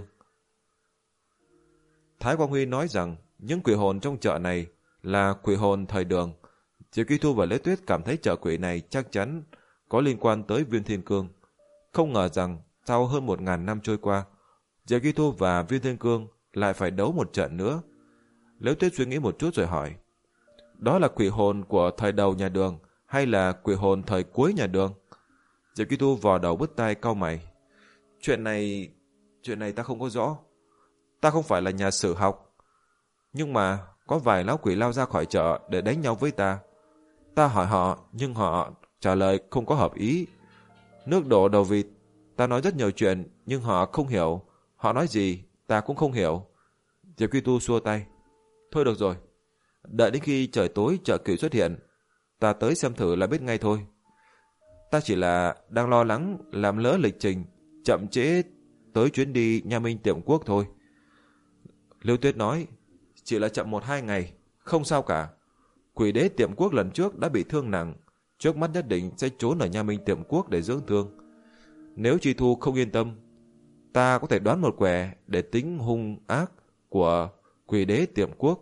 Thái Quang Huy nói rằng những quỷ hồn trong chợ này là quỷ hồn thời Đường. Diệp Kỳ Thu và Liễu Tuyết cảm thấy chợ quỷ này chắc chắn có liên quan tới Viên Thiên Cương. Không ngờ rằng sau hơn một ngàn năm trôi qua, Diệp Kỳ Thu và Viên Thiên Cương lại phải đấu một trận nữa. Liễu Tuyết suy nghĩ một chút rồi hỏi, đó là quỷ hồn của thời đầu nhà Đường hay là quỷ hồn thời cuối nhà Đường? Diệp Kỳ Thu vò đầu bứt tai cau mày. Chuyện này... chuyện này ta không có rõ. ta không phải là nhà sử học. Nhưng mà có vài lão quỷ lao ra khỏi chợ để đánh nhau với ta. Ta hỏi họ, nhưng họ trả lời không có hợp ý. Nước đổ đầu vịt, ta nói rất nhiều chuyện, nhưng họ không hiểu. Họ nói gì, ta cũng không hiểu. Diệp Quy Tu xua tay. Thôi được rồi, đợi đến khi trời tối chợ quỷ xuất hiện, ta tới xem thử là biết ngay thôi. Ta chỉ là đang lo lắng làm lỡ lịch trình, chậm trễ tới chuyến đi Nha Minh Tiệm Quốc thôi. Liêu Tuyết nói, chỉ là chậm một hai ngày, không sao cả. Quỷ đế Tiệm Quốc lần trước đã bị thương nặng, trước mắt nhất định sẽ trốn ở Nha Minh Tiệm Quốc để dưỡng thương. Nếu Chi Thu không yên tâm, ta có thể đoán một quẻ để tính hung ác của quỷ đế Tiệm Quốc.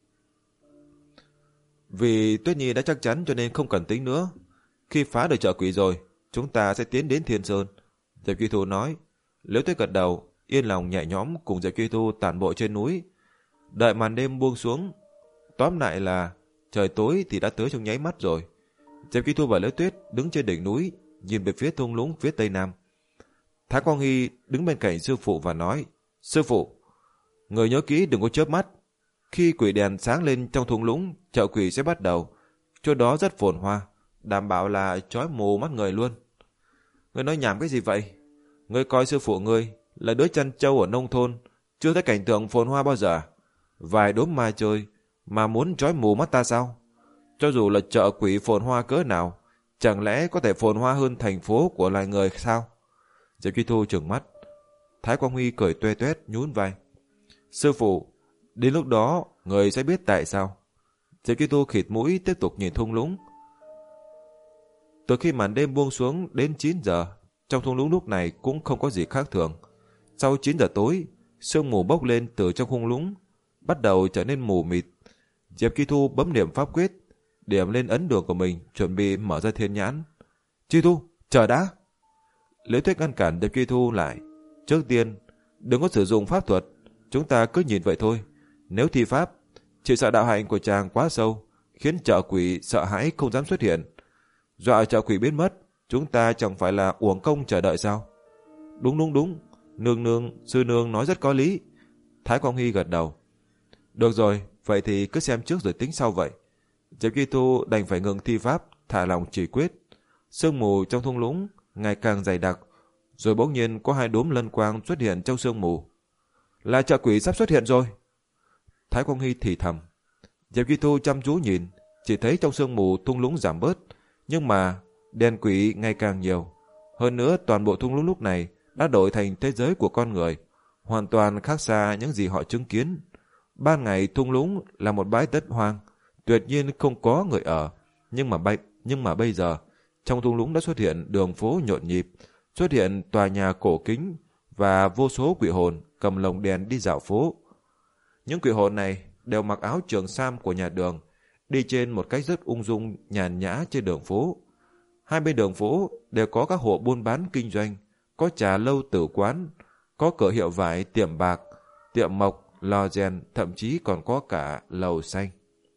Vì Tuyết Nhi đã chắc chắn cho nên không cần tính nữa. Khi phá được chợ quỷ rồi, chúng ta sẽ tiến đến Thiên Sơn. Diệp Quy Thu nói. Liễu Tuyết gật đầu, yên lòng nhẹ nhõm cùng Diệp Quy Thu tản bộ trên núi. Đợi màn đêm buông xuống, tóm lại là trời tối thì đã tới trong nháy mắt rồi. Diệp Quy Thu và Liễu Tuyết đứng trên đỉnh núi, nhìn về phía thung lũng phía tây nam. Thái Quang Hy đứng bên cạnh sư phụ và nói, sư phụ, người nhớ kỹ đừng có chớp mắt. Khi quỷ đèn sáng lên trong thung lũng, chợ quỷ sẽ bắt đầu. Chỗ đó rất phồn hoa, đảm bảo là chói mù mắt người luôn. Ngươi nói nhảm cái gì vậy? Ngươi coi sư phụ ngươi là đứa chăn trâu ở nông thôn, chưa thấy cảnh tượng phồn hoa bao giờ. Vài đốm mai chơi mà muốn chói mù mắt ta sao? Cho dù là chợ quỷ phồn hoa cỡ nào, chẳng lẽ có thể phồn hoa hơn thành phố của loài người sao? Diệp Quy Thu trừng mắt. Thái Quang Huy cười tuê tuét nhún vai. Sư phụ, đến lúc đó người sẽ biết tại sao. Diệp Quy Tu khịt mũi tiếp tục nhìn thung lũng. Từ khi màn đêm buông xuống đến chín giờ, trong thung lũng lúc này cũng không có gì khác thường. Sau chín giờ tối, sương mù bốc lên từ trong thung lũng, bắt đầu trở nên mù mịt. Diệp Quy Tu bấm điểm pháp quyết, điểm lên ấn đường của mình, chuẩn bị mở ra thiên nhãn. Quy Tu, chờ đã! Liễu Tuyết ngăn cản Diệp Quy Tu lại. Trước tiên, đừng có sử dụng pháp thuật, chúng ta cứ nhìn vậy thôi. Nếu thi pháp, chỉ sợ đạo hạnh của chàng quá sâu, khiến chợ quỷ sợ hãi không dám xuất hiện. Dọa chợ quỷ biến mất, chúng ta chẳng phải là uổng công chờ đợi sao? Đúng đúng đúng, nương nương, sư nương nói rất có lý. Thái Quang Hy gật đầu. Được rồi, vậy thì cứ xem trước rồi tính sau vậy. Diệp Quy Tu đành phải ngừng thi pháp, thả lòng chỉ quyết. Sương mù trong thung lũng ngày càng dày đặc, rồi bỗng nhiên có hai đốm lân quang xuất hiện trong sương mù. Là chợ quỷ sắp xuất hiện rồi. Thái Quang Hy thì thầm. Diệp Quy Tu chăm chú nhìn, chỉ thấy trong sương mù thung lũng giảm bớt, nhưng mà đèn quỷ ngày càng nhiều. Hơn nữa toàn bộ thung lũng lúc này đã đổi thành thế giới của con người, hoàn toàn khác xa những gì họ chứng kiến. Ban ngày thung lũng là một bãi đất hoang, tuyệt nhiên không có người ở, nhưng mà bay, nhưng mà bây giờ trong thung lũng đã xuất hiện đường phố nhộn nhịp, xuất hiện tòa nhà cổ kính và vô số quỷ hồn cầm lồng đèn đi dạo phố. Những quỷ hồn này đều mặc áo trường sam của nhà Đường, đi trên một cách rất ung dung nhàn nhã trên đường phố. Hai bên đường phố đều có các hộ buôn bán kinh doanh, có trà lâu tử quán, có cửa hiệu vải, tiệm bạc, tiệm mộc, lò rèn, thậm chí còn có cả lầu xanh.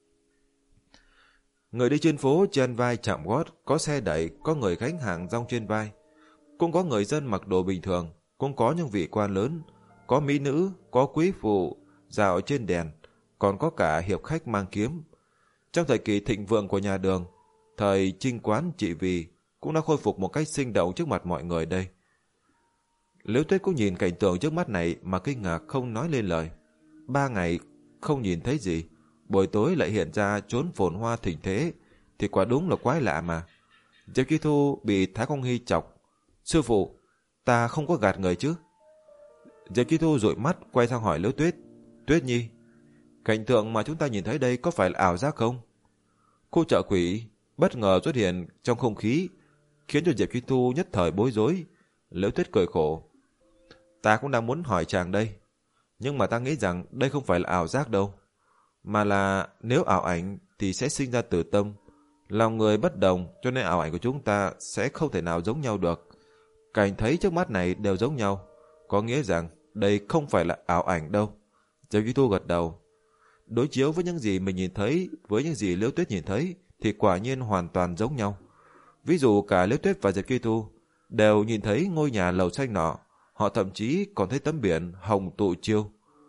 Người đi trên phố trên vai chạm gót, có xe đẩy, có người gánh hàng rong trên vai. Cũng có người dân mặc đồ bình thường, cũng có những vị quan lớn, có mỹ nữ, có quý phụ dạo trên đèn, còn có cả hiệp khách mang kiếm. Trong thời kỳ thịnh vượng của nhà Đường, thời Trinh Quán Trị Vì cũng đã khôi phục một cách sinh động trước mặt mọi người đây. Liễu Tuyết cũng nhìn cảnh tượng trước mắt này mà kinh ngạc không nói lên lời. Ba ngày không nhìn thấy gì, buổi tối lại hiện ra chốn phồn hoa thịnh thế, thì quả đúng là quái lạ mà. Diệp Quy Thu bị Thái Quang Hy chọc. Sư phụ, ta không có gạt người chứ? Diệp Quy Thu dụi mắt quay sang hỏi Liễu Tuyết. Tuyết Nhi, cảnh tượng mà chúng ta nhìn thấy đây có phải là ảo giác không? Khu chợ quỷ bất ngờ xuất hiện trong không khí, khiến cho Diệp Quy Thu nhất thời bối rối. Liễu Tuyết cười khổ. Ta cũng đang muốn hỏi chàng đây, nhưng mà ta nghĩ rằng đây không phải là ảo giác đâu, mà là nếu ảo ảnh thì sẽ sinh ra từ tâm. Lòng người bất đồng, cho nên ảo ảnh của chúng ta sẽ không thể nào giống nhau được. Cảnh thấy trước mắt này đều giống nhau, có nghĩa rằng đây không phải là ảo ảnh đâu. Diệp Quy Tu gật đầu. Đối chiếu với những gì mình nhìn thấy với những gì Liễu Tuyết nhìn thấy thì quả nhiên hoàn toàn giống nhau. Ví dụ cả Liễu Tuyết và Diệp Quy Tu đều nhìn thấy ngôi nhà lầu xanh nọ, họ thậm chí còn thấy tấm biển Hồng Tụ Chiêu.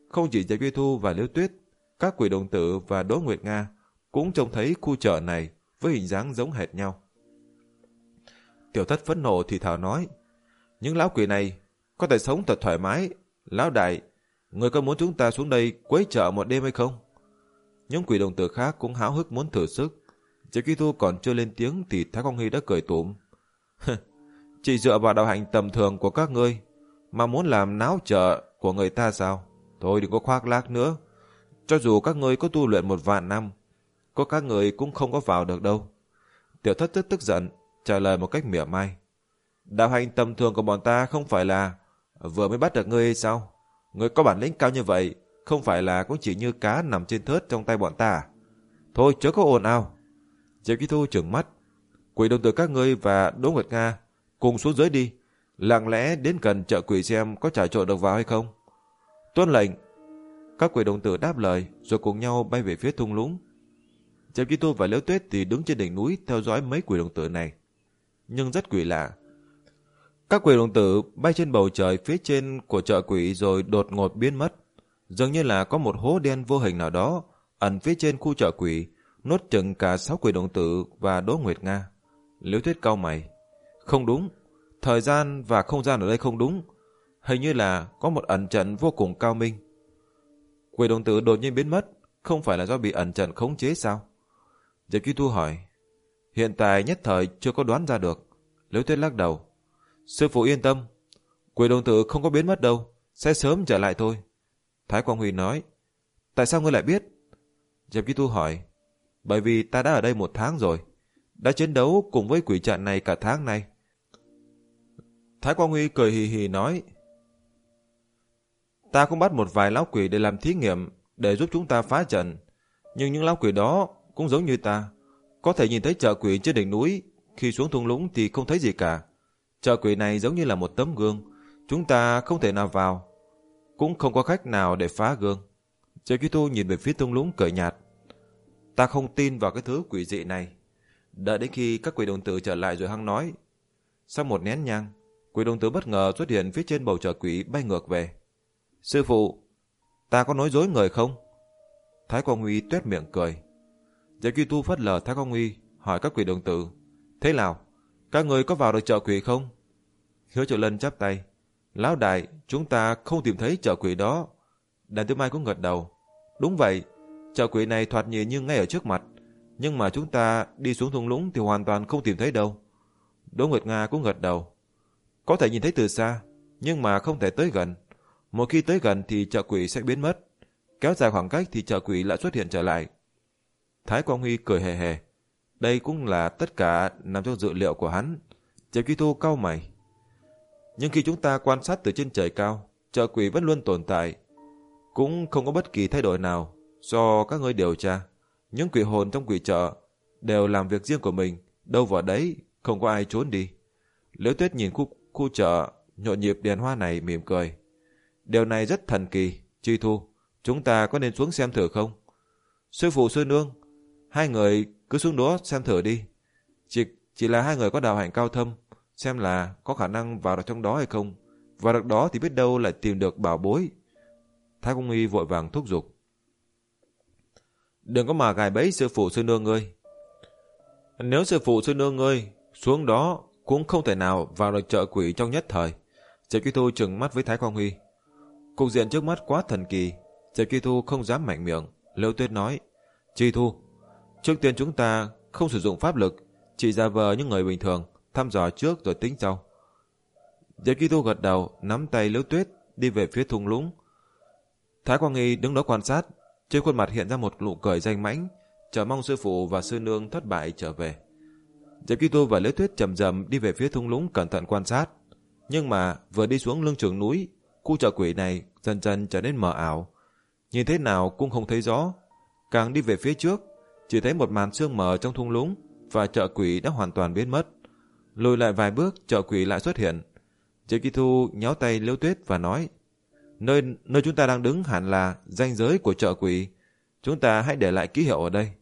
Không chỉ Diệp Duy Thu và Liễu Tuyết, các quỷ đồng tử và Đỗ Nguyệt Nga cũng trông thấy khu chợ này với hình dáng giống hệt nhau. Tiểu Thất phẫn nộ thì thào nói, những lão quỷ này có thể sống thật thoải mái. Lão đại, người có muốn chúng ta xuống đây quấy chợ một đêm hay không? Những quỷ đồng tử khác cũng háo hức muốn thử sức. Diệp Duy Thu còn chưa lên tiếng thì Thái Quang Huy đã cười tủm. Chỉ dựa vào đạo hạnh tầm thường của các ngươi mà muốn làm náo chợ của người ta sao? Thôi đừng có khoác lác nữa. Cho dù các ngươi có tu luyện một vạn năm, có các ngươi cũng không có vào được đâu. Tiểu Thất rất tức giận, trả lời một cách mỉa mai. Đạo hạnh tầm thường của bọn ta không phải là vừa mới bắt được ngươi hay sao? Ngươi có bản lĩnh cao như vậy, không phải là cũng chỉ như cá nằm trên thớt trong tay bọn ta à? Thôi chớ có ồn ào. Diệp Duy Thu trừng mắt. Quỷ đồng tử các ngươi và Đỗ Nguyệt Nga cùng xuống dưới đi, lặng lẽ đến gần chợ quỷ xem có trà trộn được vào hay không. Tuân lệnh. Các quỷ đồng tử đáp lời rồi cùng nhau bay về phía thung lũng. Diệp Duy Thu và Liễu Tuyết thì đứng trên đỉnh núi theo dõi mấy quỷ đồng tử này. Nhưng rất quỷ lạ, các quỷ đồng tử bay trên bầu trời phía trên của chợ quỷ rồi đột ngột biến mất, dường như là có một hố đen vô hình nào đó ẩn phía trên khu chợ quỷ, nuốt chừng cả sáu quỷ đồng tử và Đỗ Nguyệt Nga. Liễu Tuyết cau mày. Không đúng, thời gian và không gian ở đây không đúng, hình như là có một ẩn trận vô cùng cao minh. Quỷ đồng tử đột nhiên biến mất, không phải là do bị ẩn trận khống chế sao? Diệp Duy Thu hỏi. Hiện tại nhất thời chưa có đoán ra được. Liễu Tuyết lắc đầu. Sư phụ yên tâm, quỷ đồng tử không có biến mất đâu, sẽ sớm trở lại thôi. Thái Quang Huy nói. Tại sao ngươi lại biết? Diệp Duy Thu hỏi. Bởi vì ta đã ở đây một tháng rồi, đã chiến đấu cùng với quỷ trận này cả tháng nay. Thái Quang Huy cười hì hì nói. Ta cũng bắt một vài lão quỷ để làm thí nghiệm, để giúp chúng ta phá trận. Nhưng những lão quỷ đó cũng giống như ta, có thể nhìn thấy chợ quỷ trên đỉnh núi, khi xuống thung lũng thì không thấy gì cả. Chợ quỷ này giống như là một tấm gương, chúng ta không thể nào vào, cũng không có khách nào để phá gương. Diệp Duy Thu nhìn về phía thung lũng cười nhạt. Ta không tin vào cái thứ quỷ dị này. Đợi đến khi các quỷ đồng tử trở lại rồi hăng nói. Sau một nén nhang, quỷ đồng tử bất ngờ xuất hiện phía trên bầu trời quỷ bay ngược về. Sư phụ, ta có nói dối người không? Thái Quang Huy tuét miệng cười. Diệp Duy Thu phớt lờ Thái Quang Huy, hỏi các quỷ đồng tử. Thế nào, các người có vào được chợ quỷ không? Hứa Triệu Lân chắp tay. Lão đại, chúng ta không tìm thấy chợ quỷ đó. Đàn Tư Mai cũng gật đầu. Đúng vậy, chợ quỷ này thoạt nhìn như ngay ở trước mặt, nhưng mà chúng ta đi xuống thung lũng thì hoàn toàn không tìm thấy đâu. Đỗ Nguyệt Nga cũng gật đầu. Có thể nhìn thấy từ xa, nhưng mà không thể tới gần. Một khi tới gần thì chợ quỷ sẽ biến mất, kéo dài khoảng cách thì chợ quỷ lại xuất hiện trở lại. Thái Quang Huy cười hề hề. Đây cũng là tất cả nằm trong dự liệu của hắn. Diệp Duy Thu cau mày. Nhưng khi chúng ta quan sát từ trên trời cao, chợ quỷ vẫn luôn tồn tại, cũng không có bất kỳ thay đổi nào. Do các ngươi điều tra, những quỷ hồn trong quỷ chợ đều làm việc riêng của mình, đâu vào đấy, không có ai trốn đi. Liễu Tuyết nhìn khu, khu chợ nhộn nhịp đèn hoa này mỉm cười. Điều này rất thần kỳ. Duy Thu, chúng ta có nên xuống xem thử không? Sư phụ sư nương, hai người cứ xuống đó xem thử đi. Chỉ, chỉ là hai người có đạo hạnh cao thâm, xem là có khả năng vào được trong đó hay không. Vào được đó thì biết đâu lại tìm được bảo bối. Thái Công Huy vội vàng thúc giục. Đừng có mà gài bẫy sư phụ sư nương ngươi. Nếu sư phụ sư nương ngươi xuống đó cũng không thể nào vào được chợ quỷ trong nhất thời. Diệp Duy Thu trừng mắt với Thái Quang Huy. Cục diện trước mắt quá thần kỳ, Diệp Duy Thu không dám mạnh miệng. Liễu Tuyết nói. Duy Thu, trước tiên chúng ta không sử dụng pháp lực, chỉ giả vờ những người bình thường, thăm dò trước rồi tính sau. Diệp Duy Thu gật đầu, nắm tay Liễu Tuyết đi về phía thung lũng. Thái Quang Nghi đứng đó quan sát, trên khuôn mặt hiện ra một nụ cười danh mãnh, chờ mong sư phụ và sư nương thất bại trở về. Diệp Duy Thu và Liễu Tuyết chậm chậm đi về phía thung lũng cẩn thận quan sát, nhưng mà vừa đi xuống lưng chừng núi, khu chợ quỷ này dần dần trở nên mờ ảo, nhìn thế nào cũng không thấy rõ. Càng đi về phía trước, chỉ thấy một màn sương mờ trong thung lũng và chợ quỷ đã hoàn toàn biến mất. Lùi lại vài bước, chợ quỷ lại xuất hiện. Diệp Duy Thu nhéo tay Liễu Tuyết và nói. Nơi nơi chúng ta đang đứng hẳn là ranh giới của chợ quỷ. Chúng ta hãy để lại ký hiệu ở đây.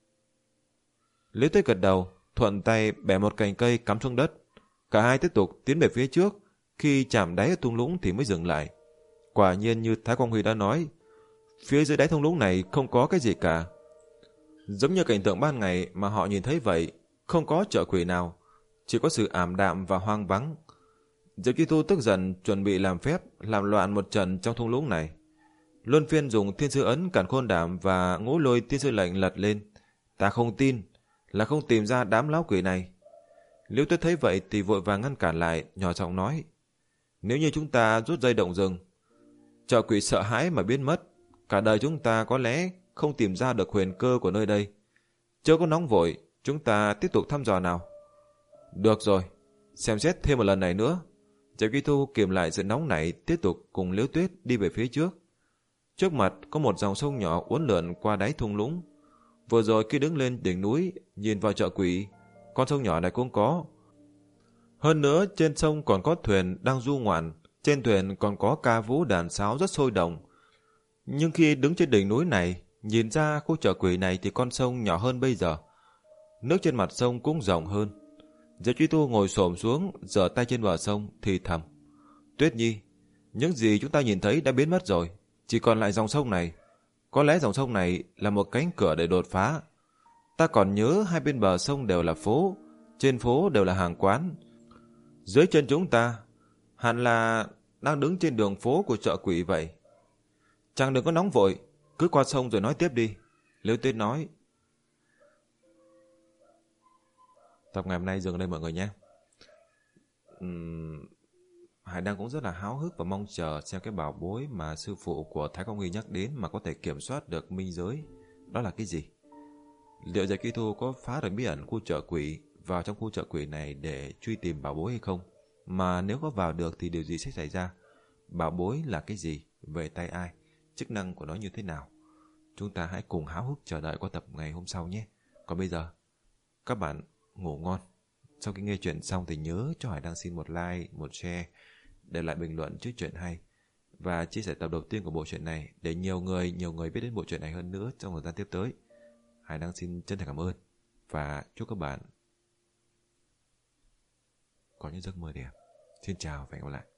Liễu Tuyết gật đầu, thuận tay bẻ một cành cây cắm xuống đất. Cả hai tiếp tục tiến về phía trước. Khi chạm đáy ở thung lũng thì mới dừng lại. Quả nhiên như Thái Quang Huy đã nói, phía dưới đáy thung lũng này không có cái gì cả. Giống như cảnh tượng ban ngày mà họ nhìn thấy vậy, không có chợ quỷ nào, chỉ có sự ảm đạm và hoang vắng. Diệp Chi Thu tức giận chuẩn bị làm phép, làm loạn một trận trong thung lũng này. Luân phiên dùng thiên sư ấn cản khôn đảm và ngũ lôi thiên sư lệnh lật lên. Ta không tin là không tìm ra đám lão quỷ này. Liễu Tuyết thấy vậy thì vội vàng ngăn cản lại, nhỏ giọng nói: nếu như chúng ta rút dây động rừng, chợ quỷ sợ hãi mà biến mất, cả đời chúng ta có lẽ không tìm ra được huyền cơ của nơi đây. Chưa có nóng vội, chúng ta tiếp tục thăm dò nào. Được rồi, xem xét thêm một lần này nữa. Diệp Chi Thu kiềm lại sự nóng nảy, tiếp tục cùng Liễu Tuyết đi về phía trước. Trước mặt có một dòng sông nhỏ uốn lượn qua đáy thung lũng. Vừa rồi khi đứng lên đỉnh núi nhìn vào chợ quỷ, con sông nhỏ này cũng có. Hơn nữa trên sông còn có thuyền đang du ngoạn, trên thuyền còn có ca vũ đàn sáo rất sôi động. Nhưng khi đứng trên đỉnh núi này, nhìn ra khu chợ quỷ này thì con sông nhỏ hơn bây giờ. Nước trên mặt sông cũng rộng hơn. Diệp Chi Thu ngồi xổm xuống, giở tay trên bờ sông thì thầm: Tuyết Nhi, những gì chúng ta nhìn thấy đã biến mất rồi, chỉ còn lại dòng sông này. Có lẽ dòng sông này là một cánh cửa để đột phá. Ta còn nhớ hai bên bờ sông đều là phố, trên phố đều là hàng quán. Dưới chân chúng ta hẳn là đang đứng trên đường phố của chợ quỷ vậy. Chàng đừng có nóng vội, cứ qua sông rồi nói tiếp đi, Liễu Tuyết nói. Tập ngày hôm nay dừng đây mọi người nhé. Uhm, Hải Đăng cũng rất là háo hức và mong chờ xem cái bảo bối mà sư phụ của Thái Quang Huy nhắc đến mà có thể kiểm soát được minh giới. Đó là cái gì? Liệu Diệp Chi Thu có phá được bí ẩn khu chợ quỷ, vào trong khu chợ quỷ này để truy tìm bảo bối hay không? Mà nếu có vào được thì điều gì sẽ xảy ra? Bảo bối là cái gì? Về tay ai? Chức năng của nó như thế nào? Chúng ta hãy cùng háo hức chờ đợi qua tập ngày hôm sau nhé. Còn bây giờ, các bạn ngủ ngon. Sau khi nghe chuyện xong thì nhớ cho Hải Đăng xin một like, một share, để lại bình luận trước chuyện hay và chia sẻ tập đầu tiên của bộ truyện này để nhiều người, nhiều người biết đến bộ truyện này hơn nữa trong thời gian tiếp tới. Hải Đăng xin chân thành cảm ơn và chúc các bạn có những giấc mơ đẹp. Xin chào và hẹn gặp lại.